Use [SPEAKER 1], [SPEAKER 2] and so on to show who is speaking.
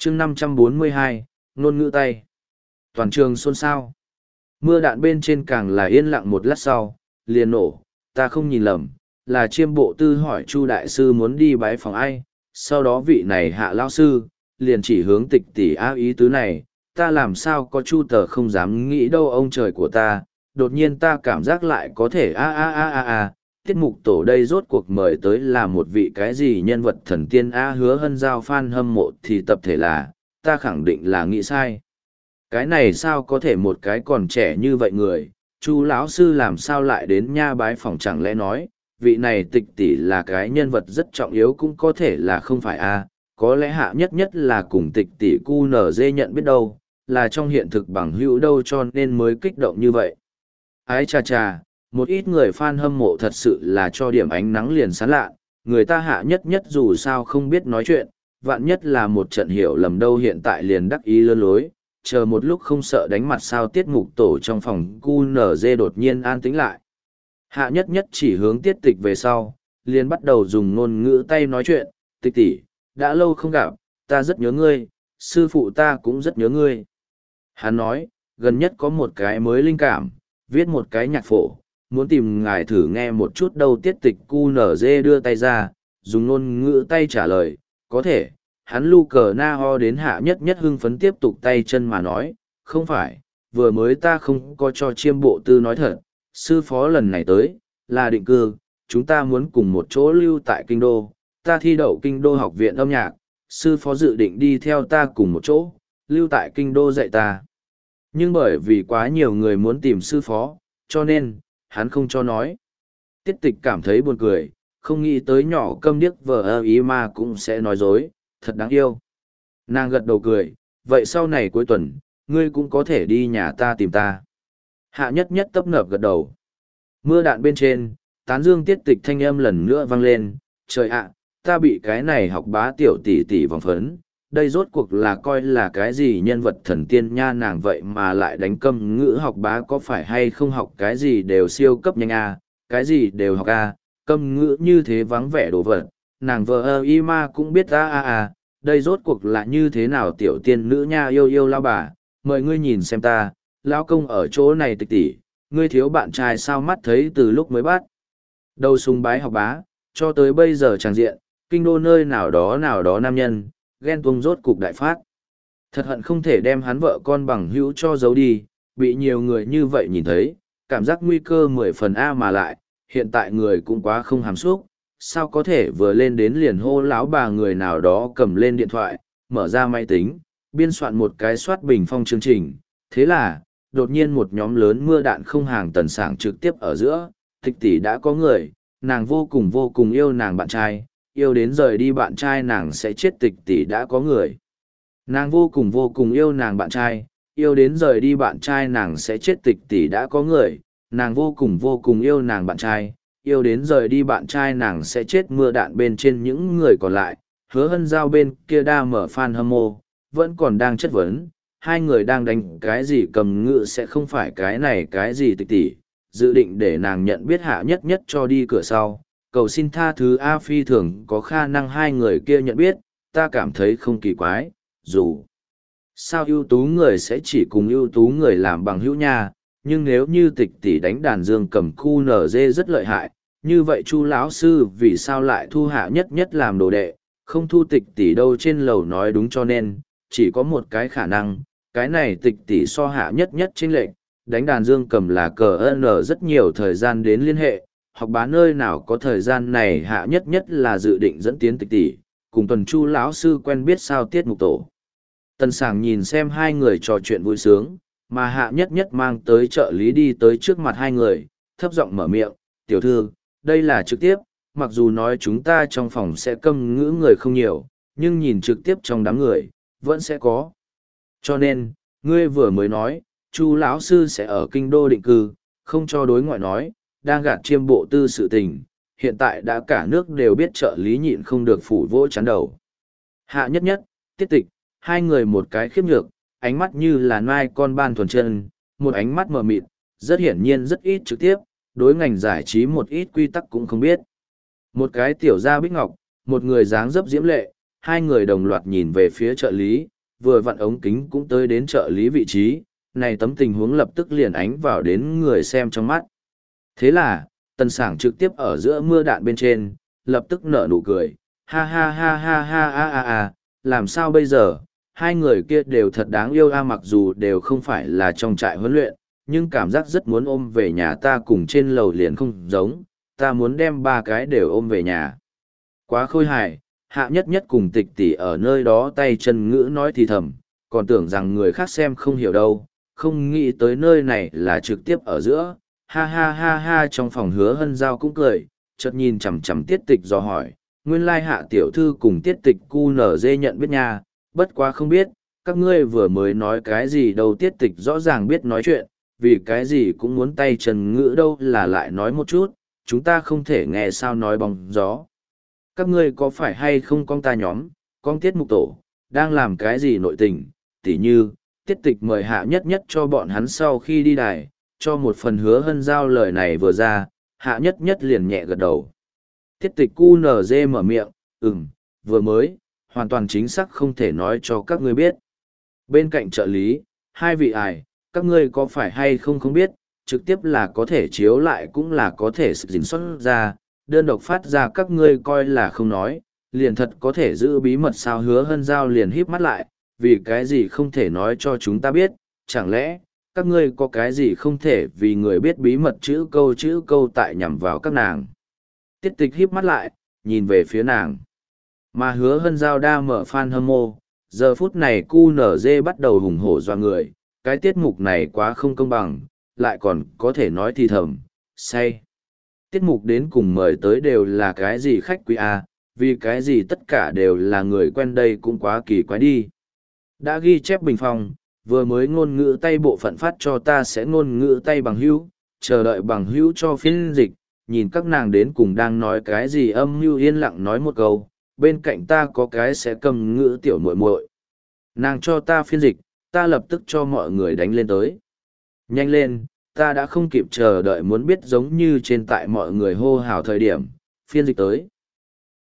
[SPEAKER 1] chương 542, ngôn ngữ tay. Toàn trường xôn xao. Mưa đạn bên trên càng là yên lặng một lát sau, liền nổ, ta không nhìn lầm, là Chiêm Bộ Tư hỏi Chu đại sư muốn đi bái phòng ai, sau đó vị này Hạ lão sư, liền chỉ hướng Tịch tỷ ý tứ này, ta làm sao có Chu tờ không dám nghĩ đâu ông trời của ta, đột nhiên ta cảm giác lại có thể tiết mục tổ đây rốt cuộc mời tới là một vị cái gì nhân vật thần tiên Hứa Hân Giao fan hâm mộ thì tập thể là, ta khẳng định là nghĩ sai. Cái này sao có thể một cái còn trẻ như vậy người, Chu lão sư làm sao lại đến nha bái phòng, chẳng lẽ nói, vị này Tịch tỷ là cái nhân vật rất trọng yếu cũng có thể là không phải có lẽ Hạ nhất nhất là cùng Tịch tỷ QNZ nhận biết đâu, là trong hiện thực bằng hữu đâu cho nên mới kích động như vậy. Ái cha cha, một ít người fan hâm mộ thật sự là cho điểm ánh nắng liền sáng lạ, người ta Hạ nhất nhất dù sao không biết nói chuyện, vạn nhất là một trận hiểu lầm đâu hiện tại liền đắc ý lơ lối, chờ một lúc không sợ đánh mặt sao tiết mục tổ trong phòng QNZ đột nhiên an tĩnh lại. Hạ nhất nhất chỉ hướng Tiết Tịch về sau, liền bắt đầu dùng ngôn ngữ tay nói chuyện, Tịch tỷ, đã lâu không gặp, ta rất nhớ ngươi, sư phụ ta cũng rất nhớ ngươi. Hắn nói, gần nhất có một cái mới linh cảm, viết một cái nhạc phổ, muốn tìm ngài thử nghe một chút đâu. Tiết Tịch QNZ đưa tay ra, dùng ngôn ngữ tay trả lời, có thể. Hắn lu cờ na ho đến Hạ nhất nhất hưng phấn tiếp tục tay chân mà nói, không phải, vừa mới ta không có cho Chiêm Bộ Tư nói thật, sư phó lần này tới, là định cư, chúng ta muốn cùng một chỗ lưu tại kinh đô, ta thi đậu kinh đô học viện âm nhạc, sư phó dự định đi theo ta cùng một chỗ, lưu tại kinh đô dạy ta. Nhưng bởi vì quá nhiều người muốn tìm sư phó, cho nên, hắn không cho nói. Tiết Tịch cảm thấy buồn cười, không nghĩ tới nhỏ câm điếc vờ ý mà cũng sẽ nói dối, thật đáng yêu. Nàng gật đầu cười, vậy sau này cuối tuần, ngươi cũng có thể đi nhà ta tìm ta. Hạ nhất nhất tấp nập gật đầu. Mưa đạn bên trên, tán dương Tiết Tịch thanh âm lần nữa vang lên, trời ạ, ta bị cái này học bá tiểu tỷ tỷ vòng phấn, đây rốt cuộc là coi là cái gì nhân vật thần tiên nha, nàng vậy mà lại đánh câm ngữ học bá, có phải hay không học cái gì đều siêu cấp nhanh cái gì đều học câm ngữ như thế vắng vẻ đồ vật, nàng vợ y ma cũng biết đây rốt cuộc là như thế nào tiểu tiên nữ nha, yêu yêu lao bà, mời ngươi nhìn xem ta, lão công ở chỗ này Tịch tỷ, ngươi thiếu bạn trai sao, mắt thấy từ lúc mới bắt đầu sùng bái học bá, cho tới bây giờ tràng diện, kinh đô nơi nào đó nam nhân, ghen tuông rốt cục đại phát. Thật hận không thể đem hắn vợ con bằng hữu cho giấu đi, bị nhiều người như vậy nhìn thấy, cảm giác nguy cơ 10 phần mà lại, hiện tại người cũng quá không hàm xúc, sao có thể vừa lên đến liền hô lão bà, người nào đó cầm lên điện thoại, mở ra máy tính, biên soạn một cái soát bình phong chương trình, thế là, đột nhiên một nhóm lớn mưa đạn không hàng tần sảng trực tiếp ở giữa, Tịch tỷ đã có người, nàng vô cùng yêu nàng bạn trai, yêu đến rời đi bạn trai nàng sẽ chết, Tịch tỷ đã có người. Nàng vô cùng yêu nàng bạn trai, yêu đến rời đi bạn trai nàng sẽ chết, Tịch tỷ đã có người, nàng vô cùng yêu nàng bạn trai, yêu đến rời đi bạn trai nàng sẽ chết. Mưa đạn bên trên những người còn lại, Hứa Hân Giao bên kia đa mở fan hâm mộ, vẫn còn đang chất vấn, hai người đang đánh cái gì cầm ngự sẽ không phải cái này cái gì Tịch tỷ, dự định để nàng nhận biết Hạ nhất nhất cho đi cửa sau, cầu xin tha thứ phi thường có khả năng hai người kia nhận biết, ta cảm thấy không kỳ quái, dù sao ưu tú người sẽ chỉ cùng ưu tú người làm bằng hữu nha, nhưng nếu như Tịch tỷ đánh đàn dương cầm QNZ rất lợi hại, như vậy Chu lão sư vì sao lại thu Hạ nhất nhất làm đồ đệ, không thu Tịch tỷ đâu. Trên lầu nói đúng, cho nên chỉ có một cái khả năng, cái này Tịch tỷ so Hạ nhất nhất chênh lệch, đánh đàn dương cầm là cờ n rất nhiều thời gian đến liên hệ, học bá nơi nào có thời gian này. Hạ nhất nhất là dự định dẫn tiến Tịch tỷ cùng tuần Chu lão sư quen biết sao tiết mục tổ. Tần Sảng nhìn xem hai người trò chuyện vui sướng, mà Hạ nhất nhất mang tới trợ lý đi tới trước mặt hai người, thấp giọng mở miệng, tiểu thư, đây là trực tiếp, mặc dù nói chúng ta trong phòng sẽ câm ngữ người không nhiều, nhưng nhìn trực tiếp trong đám người, vẫn sẽ có. Cho nên, ngươi vừa mới nói, Chu lão sư sẽ ở kinh đô định cư, không cho đối ngoại nói, đang gạt Chiêm Bộ Tư sự tình, hiện tại đã cả nước đều biết, trợ lý nhịn không được phủ vỗ chán đầu. Hạ nhất nhất, Tiết Tịch, hai người một cái khiếp nhược, ánh mắt như là nai con ban thuần chân, một ánh mắt mờ mịt, rất hiển nhiên rất ít trực tiếp, đối ngành giải trí một ít quy tắc cũng không biết. Một cái tiểu gia bích ngọc, một người dáng dấp diễm lệ, hai người đồng loạt nhìn về phía trợ lý, vừa vặn ống kính cũng tới đến trợ lý vị trí, này tấm tình huống lập tức liền ánh vào đến người xem trong mắt. Thế là, Tần Sảng trực tiếp ở giữa mưa đạn bên trên, lập tức nở nụ cười, ha ha ha ha ha ha ha ha, làm sao bây giờ, hai người kia đều thật đáng yêu mặc dù đều không phải là trong trại huấn luyện, nhưng cảm giác rất muốn ôm về nhà ta cùng trên lầu liền không giống, ta muốn đem ba cái đều ôm về nhà. Quá khôi hài, Hạ Nhất Nhất cùng Tịch Tỷ ở nơi đó tay chân ngữ nói thì thầm, còn tưởng rằng người khác xem không hiểu đâu, không nghĩ tới nơi này là trực tiếp ở giữa, ha ha ha ha. Trong phòng Hứa Hân Giao cũng cười, chợt nhìn chằm chằm Tiết Tịch dò hỏi, nguyên lai Hạ tiểu thư cùng Tiết Tịch QNZ nhận biết nha, bất quá không biết, các ngươi vừa mới nói cái gì đâu. Tiết Tịch rõ ràng biết nói chuyện, vì cái gì cũng muốn tay chân ngữ đâu, là lại nói một chút, chúng ta không thể nghe sao nói bóng gió. Các ngươi có phải hay không con ta nhóm, con Tiết Mục Tổ, đang làm cái gì nội tình, tỉ như, Tiết Tịch mời Hạ Nhất Nhất cho bọn hắn sau khi đi đài, cho một phần. Hứa Hân Giao lời này vừa ra, Hạ Nhất Nhất liền nhẹ gật đầu. Tiết Tịch QNZ mở miệng, vừa mới, hoàn toàn chính xác không thể nói cho các ngươi biết. Bên cạnh trợ lý, hai vị các ngươi có phải hay không không biết, trực tiếp là có thể chiếu lại cũng là có thể sự dính xuất ra, đơn độc phát ra các ngươi coi là không nói, liền thật có thể giữ bí mật sao. Hứa Hân Giao liền híp mắt lại, vì cái gì không thể nói cho chúng ta biết, chẳng lẽ, các ngươi có cái gì không thể vì người biết bí mật chữ câu tại nhằm vào các nàng. Tiết Tịch híp mắt lại, nhìn về phía nàng. Mà Hứa Hân Giao đa mở fan hâm mộ, giờ phút này QNZ bắt đầu hùng hổ doa người, cái tiết mục này quá không công bằng, lại còn có thể nói thì thầm, say. Tiết mục đến cùng mời tới đều là cái gì khách quý vì cái gì tất cả đều là người quen đây cũng quá kỳ quái đi. Đã ghi chép bình phong, vừa mới ngôn ngữ tay bộ phận phát cho ta sẽ ngôn ngữ tay bằng hữu, chờ đợi bằng hữu cho phiên dịch, nhìn các nàng đến cùng đang nói cái gì. Âm mưu yên lặng nói một câu, bên cạnh ta có cái sẽ cầm ngữ tiểu muội muội, nàng cho ta phiên dịch, ta lập tức cho mọi người đánh lên tới. Nhanh lên, ta đã không kịp chờ đợi muốn biết, giống như trên tại mọi người hô hào thời điểm, phiên dịch tới.